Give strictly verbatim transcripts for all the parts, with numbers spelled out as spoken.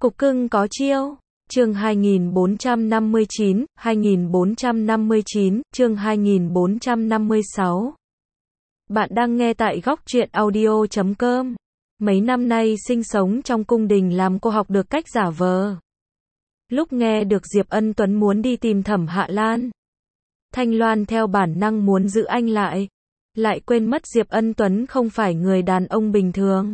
Cục cưng có chiêu. Chương hai nghìn bốn trăm năm mươi chín, hai nghìn bốn trăm năm mươi chín, chương hai nghìn bốn trăm năm mươi sáu. Bạn đang nghe tại góc truyện audio chấm com. Mấy năm nay sinh sống trong cung đình làm cô học được cách giả vờ. Lúc nghe được Diệp Ân Tuấn muốn đi tìm Thẩm Hạ Lan, Thanh Loan theo bản năng muốn giữ anh lại, lại quên mất Diệp Ân Tuấn không phải người đàn ông bình thường.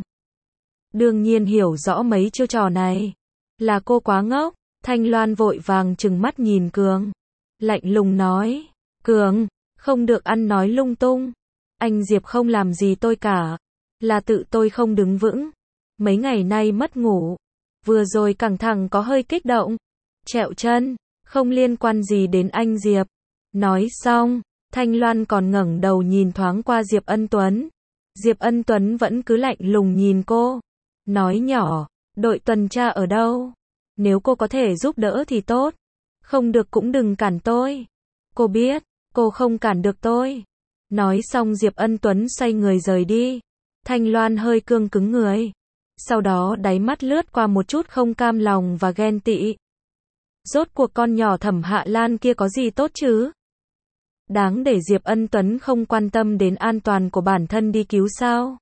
Đương nhiên hiểu rõ mấy chiêu trò này. Là cô quá ngốc. Thanh Loan vội vàng trừng mắt nhìn Cường, lạnh lùng nói, Cường, không được ăn nói lung tung. Anh Diệp không làm gì tôi cả. Là tự tôi không đứng vững. Mấy ngày nay mất ngủ. Vừa rồi căng thẳng có hơi kích động. Trẹo chân, không liên quan gì đến anh Diệp. Nói xong, Thanh Loan còn ngẩng đầu nhìn thoáng qua Diệp Ân Tuấn. Diệp Ân Tuấn vẫn cứ lạnh lùng nhìn cô. Nói nhỏ, đội tuần tra ở đâu? Nếu cô có thể giúp đỡ thì tốt. Không được cũng đừng cản tôi. Cô biết, cô không cản được tôi. Nói xong Diệp Ân Tuấn xoay người rời đi. Thanh Loan hơi cương cứng người. Sau đó đáy mắt lướt qua một chút không cam lòng và ghen tị. Rốt cuộc con nhỏ Thẩm Hạ Lan kia có gì tốt chứ? Đáng để Diệp Ân Tuấn không quan tâm đến an toàn của bản thân đi cứu sao?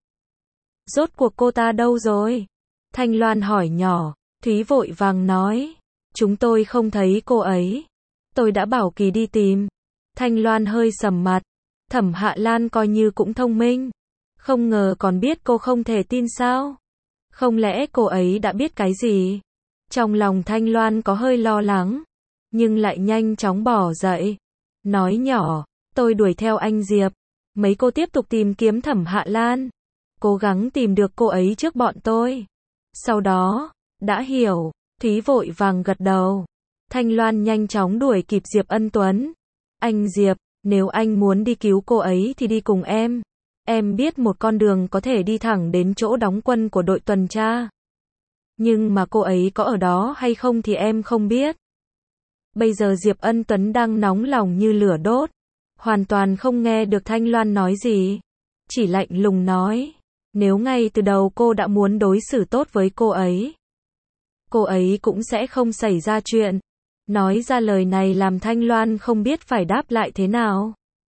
Rốt cuộc cô ta đâu rồi? Thanh Loan hỏi nhỏ. Thúy vội vàng nói, chúng tôi không thấy cô ấy. Tôi đã bảo Kỳ đi tìm. Thanh Loan hơi sầm mặt. Thẩm Hạ Lan coi như cũng thông minh. Không ngờ còn biết cô không thể tin sao? Không lẽ cô ấy đã biết cái gì? Trong lòng Thanh Loan có hơi lo lắng, nhưng lại nhanh chóng bỏ dậy. Nói nhỏ, tôi đuổi theo anh Diệp. Mấy cô tiếp tục tìm kiếm Thẩm Hạ Lan. Cố gắng tìm được cô ấy trước bọn tôi. Sau đó, đã hiểu. Thúy vội vàng gật đầu. Thanh Loan nhanh chóng đuổi kịp Diệp Ân Tuấn. Anh Diệp, nếu anh muốn đi cứu cô ấy thì đi cùng em. Em biết một con đường có thể đi thẳng đến chỗ đóng quân của đội tuần tra. Nhưng mà cô ấy có ở đó hay không thì em không biết. Bây giờ Diệp Ân Tuấn đang nóng lòng như lửa đốt. Hoàn toàn không nghe được Thanh Loan nói gì. Chỉ lạnh lùng nói. Nếu ngay từ đầu cô đã muốn đối xử tốt với cô ấy, cô ấy cũng sẽ không xảy ra chuyện. Nói ra lời này làm Thanh Loan không biết phải đáp lại thế nào.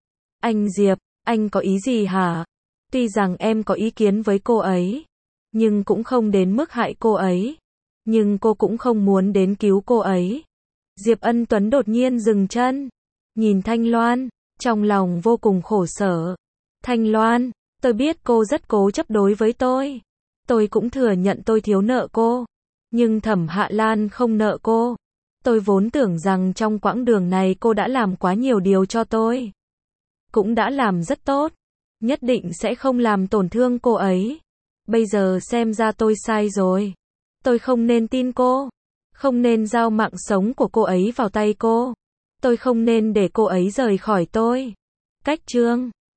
Anh Diệp, anh có ý gì hả? Tuy rằng em có ý kiến với cô ấy, nhưng cũng không đến mức hại cô ấy. Nhưng cô cũng không muốn đến cứu cô ấy. Diệp Ân Tuấn đột nhiên dừng chân, nhìn Thanh Loan, trong lòng vô cùng khổ sở. Thanh Loan, tôi biết cô rất cố chấp đối với tôi. Tôi cũng thừa nhận tôi thiếu nợ cô. Nhưng Thẩm Hạ Lan không nợ cô. Tôi vốn tưởng rằng trong quãng đường này cô đã làm quá nhiều điều cho tôi. Cũng đã làm rất tốt. Nhất định sẽ không làm tổn thương cô ấy. Bây giờ xem ra tôi sai rồi. Tôi không nên tin cô. Không nên giao mạng sống của cô ấy vào tay cô. Tôi không nên để cô ấy rời khỏi tôi. Cách chương